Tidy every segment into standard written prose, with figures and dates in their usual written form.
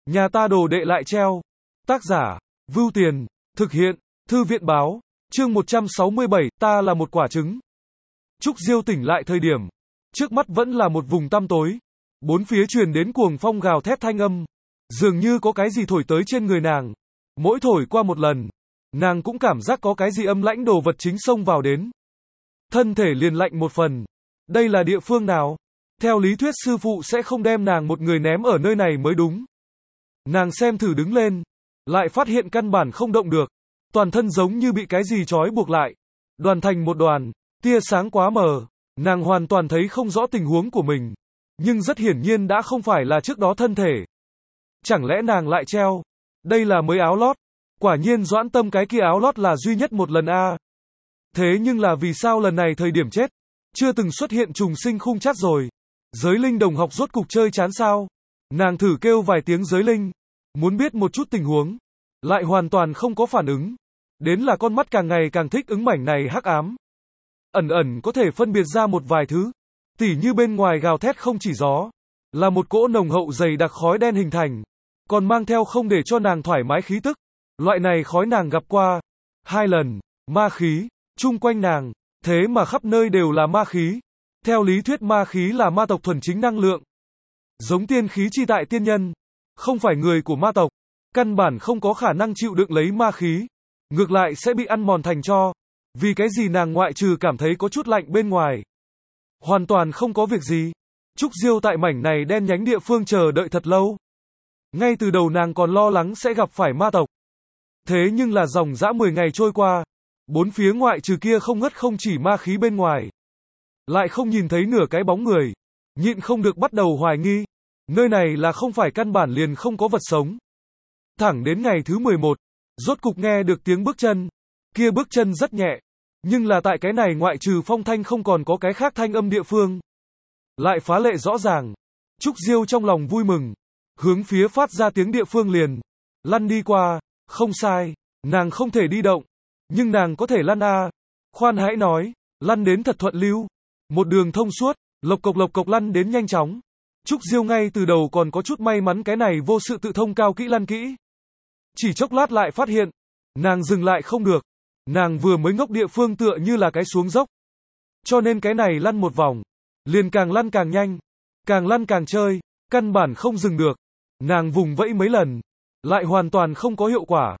Nhà ta đồ đệ lại treo. Tác giả, Vưu Tiền, thực hiện, Thư viện báo, chương 167, ta là một quả trứng. Trúc Diêu tỉnh lại thời điểm, trước mắt vẫn là một vùng tăm tối. Bốn phía truyền đến cuồng phong gào thét thanh âm, dường như có cái gì thổi tới trên người nàng. Mỗi thổi qua một lần, nàng cũng cảm giác có cái gì âm lãnh đồ vật chính xông vào đến. Thân thể liền lạnh một phần. Đây là địa phương nào? Theo lý thuyết sư phụ sẽ không đem nàng một người ném ở nơi này mới đúng. Nàng xem thử đứng lên, lại phát hiện căn bản không động được. Toàn thân giống như bị cái gì trói buộc lại. Đoàn thành một đoàn, tia sáng quá mờ, nàng hoàn toàn thấy không rõ tình huống của mình. Nhưng rất hiển nhiên đã không phải là trước đó thân thể. Chẳng lẽ nàng lại treo? Đây là mới áo lót. Quả nhiên Doãn Tâm cái kia áo lót là duy nhất một lần a. Thế nhưng là vì sao lần này thời điểm chết chưa từng xuất hiện trùng sinh khung chắc rồi? Giới linh đồng học rốt cục chơi chán sao? Nàng thử kêu vài tiếng giới linh, muốn biết một chút tình huống, lại hoàn toàn không có phản ứng. Đến là con mắt càng ngày càng thích ứng mảnh này hắc ám. Ẩn ẩn có thể phân biệt ra một vài thứ, tỉ như bên ngoài gào thét không chỉ gió, là một cỗ nồng hậu dày đặc khói đen hình thành, còn mang theo không để cho nàng thoải mái khí tức. Loại này khói nàng gặp qua 2 lần, ma khí chung quanh nàng, thế mà khắp nơi đều là ma khí. Theo lý thuyết ma khí là ma tộc thuần chính năng lượng, giống tiên khí chi tại tiên nhân, không phải người của ma tộc, căn bản không có khả năng chịu đựng lấy ma khí, ngược lại sẽ bị ăn mòn thành tro. Vì cái gì nàng ngoại trừ cảm thấy có chút lạnh bên ngoài, hoàn toàn không có việc gì. Trúc Diêu tại mảnh này đen nhánh địa phương chờ đợi thật lâu. Ngay từ đầu nàng còn lo lắng sẽ gặp phải ma tộc. Thế nhưng là dòng dã 10 ngày trôi qua, bốn phía ngoại trừ kia không ngất không chỉ ma khí bên ngoài, lại không nhìn thấy nửa cái bóng người. Nhịn không được bắt đầu hoài nghi, nơi này là không phải căn bản liền không có vật sống. Thẳng đến ngày thứ 11, rốt cục nghe được tiếng bước chân. Kia bước chân rất nhẹ, nhưng là tại cái này ngoại trừ phong thanh không còn có cái khác thanh âm địa phương, lại phá lệ rõ ràng. Trúc Diêu trong lòng vui mừng, hướng phía phát ra tiếng địa phương liền lăn đi qua. Không sai, nàng không thể đi động, nhưng nàng có thể lăn a. Khoan hãy nói, lăn đến thật thuận lưu, một đường thông suốt, lộc cộc lăn đến nhanh chóng. Trúc Diêu ngay từ đầu còn có chút may mắn cái này vô sự tự thông cao kỹ lăn kỹ. Chỉ chốc lát lại phát hiện, nàng dừng lại không được. Nàng vừa mới ngốc địa phương tựa như là cái xuống dốc, cho nên cái này lăn một vòng, liền càng lăn càng nhanh, càng lăn càng chơi, căn bản không dừng được. Nàng vùng vẫy mấy lần, lại hoàn toàn không có hiệu quả.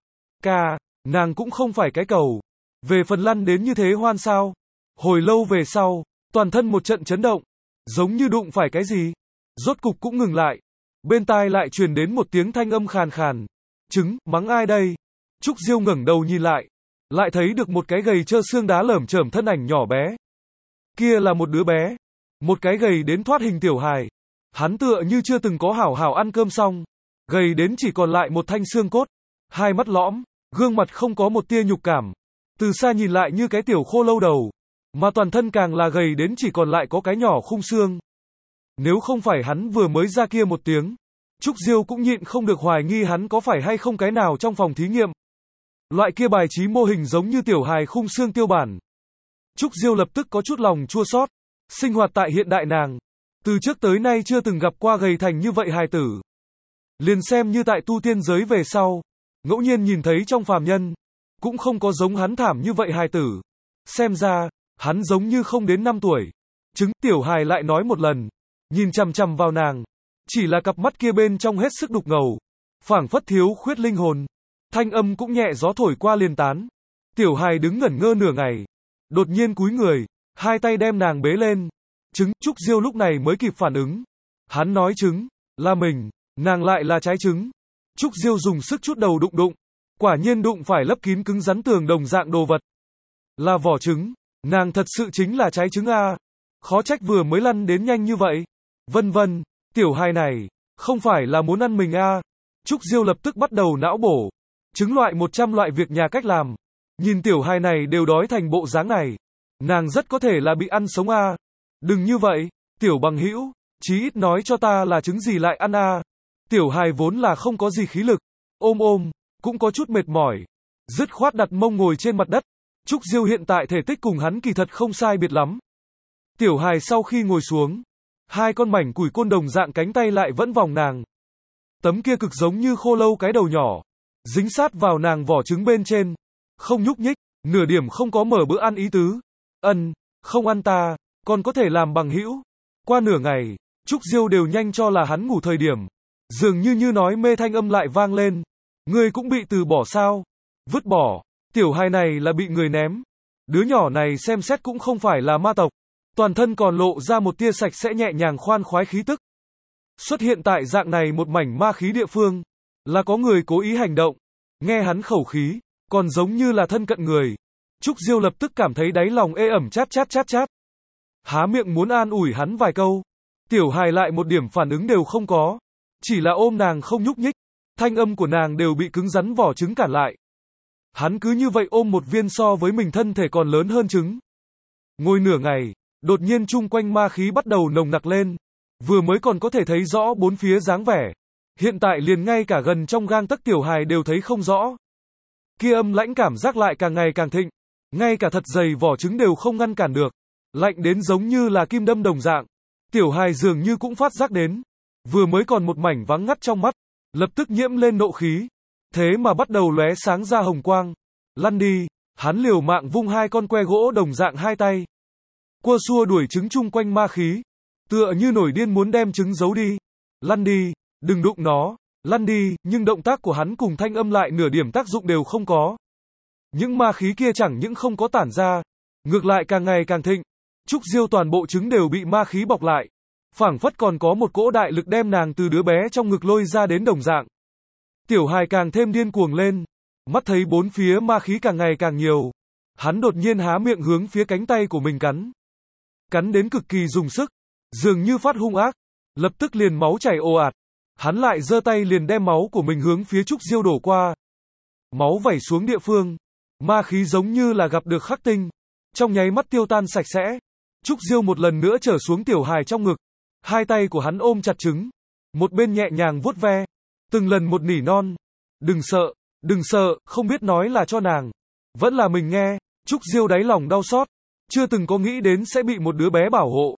Nàng cũng không phải cái cầu. Về phần lăn đến như thế hoan sao? Hồi lâu về sau, toàn thân một trận chấn động, giống như đụng phải cái gì. Rốt cục cũng ngừng lại. Bên tai lại truyền đến một tiếng thanh âm khàn khàn. Trứng, mắng ai đây? Trúc Diêu ngẩng đầu nhìn lại thấy được một cái gầy trơ xương đá lởm chởm thân ảnh nhỏ bé. Kia là một đứa bé, một cái gầy đến thoát hình tiểu hài. Hắn tựa như chưa từng có hảo hảo ăn cơm xong, gầy đến chỉ còn lại một thanh xương cốt, hai mắt lõm, gương mặt không có một tia nhục cảm. Từ xa nhìn lại như cái tiểu khô lâu đầu, mà toàn thân càng là gầy đến chỉ còn lại có cái nhỏ khung xương. Nếu không phải hắn vừa mới ra kia một tiếng, Trúc Diêu cũng nhịn không được hoài nghi hắn có phải hay không cái nào trong phòng thí nghiệm. Loại kia bài trí mô hình giống như tiểu hài khung xương tiêu bản. Trúc Diêu lập tức có chút lòng chua xót. Sinh hoạt tại hiện đại nàng, từ trước tới nay chưa từng gặp qua gầy thành như vậy hài tử. Liền xem như tại tu tiên giới về sau, ngẫu nhiên nhìn thấy trong phàm nhân, cũng không có giống hắn thảm như vậy hài tử. Xem ra, hắn giống như không đến 5 tuổi. Trứng, tiểu hài lại nói một lần, nhìn chằm chằm vào nàng, chỉ là cặp mắt kia bên trong hết sức đục ngầu, phảng phất thiếu khuyết linh hồn. Thanh âm cũng nhẹ gió thổi qua liền tán. Tiểu hài đứng ngẩn ngơ nửa ngày, đột nhiên cúi người, hai tay đem nàng bế lên. Trứng, Trúc Diêu lúc này mới kịp phản ứng. Hắn nói trứng, là mình, nàng lại là trái trứng. Trúc Diêu dùng sức chút đầu đụng, quả nhiên đụng phải lấp kín cứng rắn tường đồng dạng đồ vật. Là vỏ trứng, nàng thật sự chính là trái trứng a. Khó trách vừa mới lăn đến nhanh như vậy. Vân vân, tiểu hài này, không phải là muốn ăn mình a. Trúc Diêu lập tức bắt đầu não bổ. Trứng loại 100 loại việc nhà cách làm. Nhìn tiểu hài này đều đói thành bộ dáng này, nàng rất có thể là bị ăn sống a. Đừng như vậy, tiểu bằng hữu, chí ít nói cho ta là trứng gì lại ăn a. Tiểu hài vốn là không có gì khí lực, ôm, cũng có chút mệt mỏi, dứt khoát đặt mông ngồi trên mặt đất. Trúc Diêu hiện tại thể tích cùng hắn kỳ thật không sai biệt lắm. Tiểu hài sau khi ngồi xuống, hai con mảnh củi côn đồng dạng cánh tay lại vẫn vòng nàng. Tấm kia cực giống như khô lâu cái đầu nhỏ, dính sát vào nàng vỏ trứng bên trên, không nhúc nhích, nửa điểm không có mở bữa ăn ý tứ. Không ăn ta, còn có thể làm bằng hữu. Qua nửa ngày, Trúc Diêu đều nhanh cho là hắn ngủ thời điểm. Dường như nói mê thanh âm lại vang lên. Ngươi cũng bị từ bỏ sao? Vứt bỏ, tiểu hài này là bị người ném. Đứa nhỏ này xem xét cũng không phải là ma tộc. Toàn thân còn lộ ra một tia sạch sẽ nhẹ nhàng khoan khoái khí tức. Xuất hiện tại dạng này một mảnh ma khí địa phương, là có người cố ý hành động. Nghe hắn khẩu khí, còn giống như là thân cận người. Trúc Diêu lập tức cảm thấy đáy lòng ê ẩm chát. Há miệng muốn an ủi hắn vài câu. Tiểu hài lại một điểm phản ứng đều không có. Chỉ là ôm nàng không nhúc nhích. Thanh âm của nàng đều bị cứng rắn vỏ trứng cản lại. Hắn cứ như vậy ôm một viên so với mình thân thể còn lớn hơn trứng. Ngồi nửa ngày, đột nhiên chung quanh ma khí bắt đầu nồng nặc lên. Vừa mới còn có thể thấy rõ bốn phía dáng vẻ. Hiện tại liền ngay cả gần trong gang tấc tiểu hài đều thấy không rõ. Kia âm lãnh cảm giác lại càng ngày càng thịnh. Ngay cả thật dày vỏ trứng đều không ngăn cản được. Lạnh đến giống như là kim đâm đồng dạng. Tiểu hài dường như cũng phát giác đến. Vừa mới còn một mảnh vắng ngắt trong mắt, lập tức nhiễm lên nộ khí. Thế mà bắt đầu lóe sáng ra hồng quang. Lăn đi, hắn liều mạng vung hai con que gỗ đồng dạng hai tay. Cua xua đuổi trứng chung quanh ma khí. Tựa như nổi điên muốn đem trứng giấu đi. Lăn đi, đừng đụng nó, lăn đi, nhưng động tác của hắn cùng thanh âm lại nửa điểm tác dụng đều không có. Những ma khí kia chẳng những không có tản ra, ngược lại càng ngày càng thịnh. Trúc Diêu toàn bộ trứng đều bị ma khí bọc lại. Phảng phất còn có một cỗ đại lực đem nàng từ đứa bé trong ngực lôi ra đến đồng dạng. Tiểu hài càng thêm điên cuồng lên. Mắt thấy bốn phía ma khí càng ngày càng nhiều. Hắn đột nhiên há miệng hướng phía cánh tay của mình cắn. Cắn đến cực kỳ dùng sức. Dường như phát hung ác. Lập tức liền máu chảy ồ ạt. Hắn lại giơ tay liền đem máu của mình hướng phía Trúc Diêu đổ qua. Máu vẩy xuống địa phương. Ma khí giống như là gặp được khắc tinh. Trong nháy mắt tiêu tan sạch sẽ. Trúc Diêu một lần nữa trở xuống tiểu hài trong ngực. Hai tay của hắn ôm chặt trứng. Một bên nhẹ nhàng vuốt ve. Từng lần một nỉ non. Đừng sợ, không biết nói là cho nàng. Vẫn là mình nghe. Trúc Diêu đáy lòng đau xót. Chưa từng có nghĩ đến sẽ bị một đứa bé bảo hộ.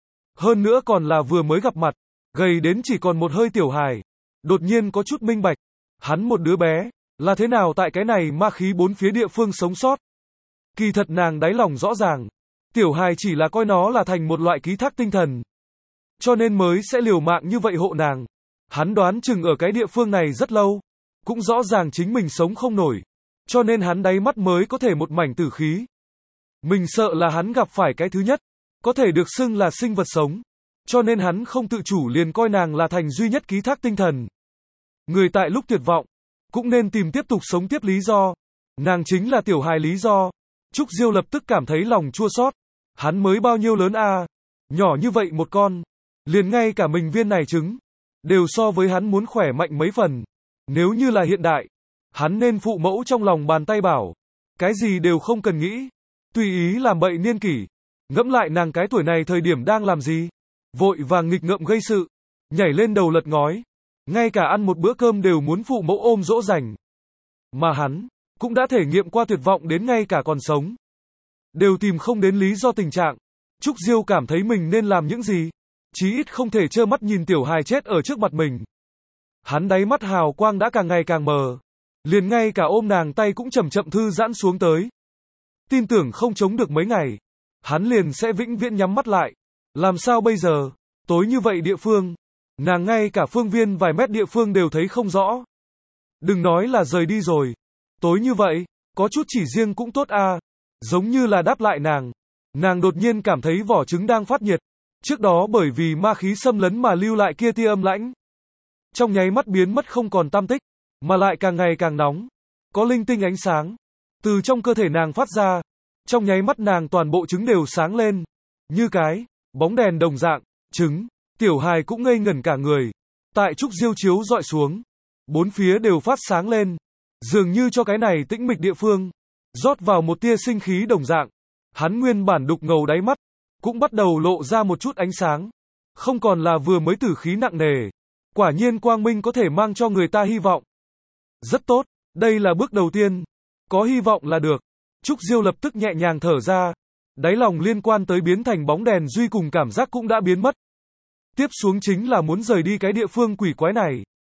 Hơn nữa còn là vừa mới gặp mặt. Gầy đến chỉ còn một hơi tiểu hài. Đột nhiên có chút minh bạch. Hắn một đứa bé. Là thế nào tại cái này ma khí bốn phía địa phương sống sót. Kỳ thật nàng đáy lòng rõ ràng. Tiểu hài chỉ là coi nó là thành một loại ký thác tinh thần. Cho nên mới sẽ liều mạng như vậy hộ nàng. Hắn đoán chừng ở cái địa phương này rất lâu. Cũng rõ ràng chính mình sống không nổi. Cho nên hắn đáy mắt mới có thể một mảnh tử khí. Mình sợ là hắn gặp phải cái thứ nhất. Có thể được xưng là sinh vật sống. Cho nên hắn không tự chủ liền coi nàng là thành duy nhất ký thác tinh thần. Người tại lúc tuyệt vọng. Cũng nên tìm tiếp tục sống tiếp lý do. Nàng chính là tiểu hài lý do. Trúc Diêu lập tức cảm thấy lòng chua xót. Hắn mới bao nhiêu lớn à? Nhỏ như vậy một con. Liền ngay cả mình viên này trứng. Đều so với hắn muốn khỏe mạnh mấy phần. Nếu như là hiện đại. Hắn nên phụ mẫu trong lòng bàn tay bảo. Cái gì đều không cần nghĩ. Tùy ý làm bậy niên kỷ. Ngẫm lại nàng cái tuổi này thời điểm đang làm gì. Vội vàng nghịch ngợm gây sự. Nhảy lên đầu lật ngói. Ngay cả ăn một bữa cơm đều muốn phụ mẫu ôm dỗ dành. Mà hắn cũng đã thể nghiệm qua tuyệt vọng đến ngay cả còn sống. Đều tìm không đến lý do tình trạng. Trúc Diêu cảm thấy mình nên làm những gì. Chí ít không thể trơ mắt nhìn tiểu hài chết ở trước mặt mình. Hắn đáy mắt hào quang đã càng ngày càng mờ. Liền ngay cả ôm nàng tay cũng chậm chậm thư giãn xuống tới. Tin tưởng không chống được mấy ngày. Hắn liền sẽ vĩnh viễn nhắm mắt lại. Làm sao bây giờ? Tối như vậy địa phương. Nàng ngay cả phương viên vài mét địa phương đều thấy không rõ. Đừng nói là rời đi rồi. Tối như vậy, có chút chỉ riêng cũng tốt à. Giống như là đáp lại nàng. Nàng đột nhiên cảm thấy vỏ trứng đang phát nhiệt. Trước đó bởi vì ma khí xâm lấn mà lưu lại kia tia âm lãnh. Trong nháy mắt biến mất không còn tăm tích. Mà lại càng ngày càng nóng. Có linh tinh ánh sáng. Từ trong cơ thể nàng phát ra. Trong nháy mắt nàng toàn bộ trứng đều sáng lên. Như cái bóng đèn đồng dạng. Trứng. Tiểu hài cũng ngây ngẩn cả người. Tại Trúc Diêu chiếu dọi xuống. Bốn phía đều phát sáng lên. Dường như cho cái này tĩnh mịch địa phương. Rót vào một tia sinh khí đồng dạng. Hắn nguyên bản đục ngầu đáy mắt. Cũng bắt đầu lộ ra một chút ánh sáng. Không còn là vừa mới tử khí nặng nề. Quả nhiên quang minh có thể mang cho người ta hy vọng. Rất tốt. Đây là bước đầu tiên. Có hy vọng là được. Trúc Diêu lập tức nhẹ nhàng thở ra. Đáy lòng liên quan tới biến thành bóng đèn duy cùng cảm giác cũng đã biến mất. Tiếp xuống chính là muốn rời đi cái địa phương quỷ quái này.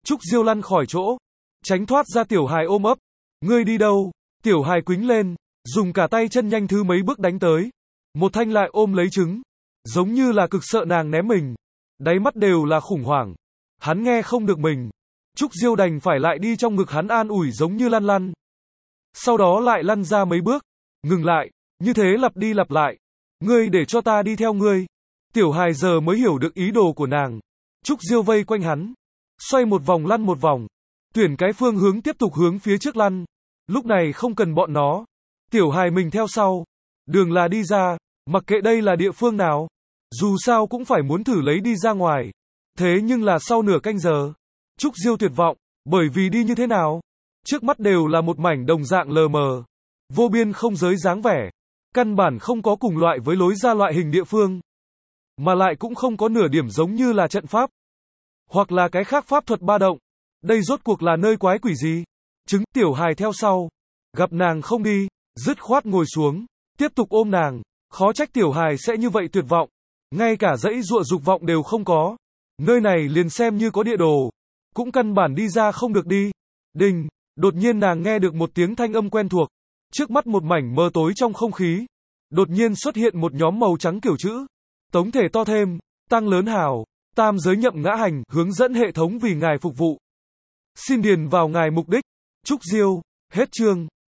Trúc Diêu lăn khỏi chỗ, tránh thoát ra Tiểu Hài ôm ấp. Ngươi đi đâu? Tiểu Hài quĩnh lên, dùng cả tay chân nhanh thứ mấy bước đánh tới. Một Thanh lại ôm lấy trứng, giống như là cực sợ nàng ném mình. Đáy mắt đều là khủng hoảng. Hắn nghe không được mình. Trúc Diêu đành phải lại đi trong ngực hắn an ủi giống như lăn lăn. Sau đó lại lăn ra mấy bước, ngừng lại, như thế lặp đi lặp lại. Ngươi để cho ta đi theo ngươi. Tiểu Hài giờ mới hiểu được ý đồ của nàng. Trúc Diêu vây quanh hắn, xoay một vòng lăn một vòng, tuyển cái phương hướng tiếp tục hướng phía trước lăn. Lúc này không cần bọn nó. Tiểu Hài mình theo sau. Đường là đi ra, mặc kệ đây là địa phương nào. Dù sao cũng phải muốn thử lấy đi ra ngoài. Thế nhưng là sau nửa canh giờ, Trúc Diêu tuyệt vọng, bởi vì đi như thế nào? Trước mắt đều là một mảnh đồng dạng lờ mờ, vô biên không giới dáng vẻ. Căn bản không có cùng loại với lối ra loại hình địa phương. Mà lại cũng không có nửa điểm giống như là trận pháp. Hoặc là cái khác pháp thuật ba động. Đây rốt cuộc là nơi quái quỷ gì? Trứng Tiểu Hài theo sau. Gặp nàng không đi, dứt khoát ngồi xuống, tiếp tục ôm nàng. Khó trách Tiểu Hài sẽ như vậy tuyệt vọng. Ngay cả dãy dụa dục vọng đều không có. Nơi này liền xem như có địa đồ, cũng căn bản đi ra không được đi. Đinh, đột nhiên nàng nghe được một tiếng thanh âm quen thuộc. Trước mắt một mảnh mờ tối trong không khí. Đột nhiên xuất hiện một nhóm màu trắng kiểu chữ. Tống thể to thêm, tăng lớn hào, tam giới nhậm ngã hành, hướng dẫn hệ thống vì ngài phục vụ. Xin điền vào ngài mục đích. Trúc Diêu, hết chương.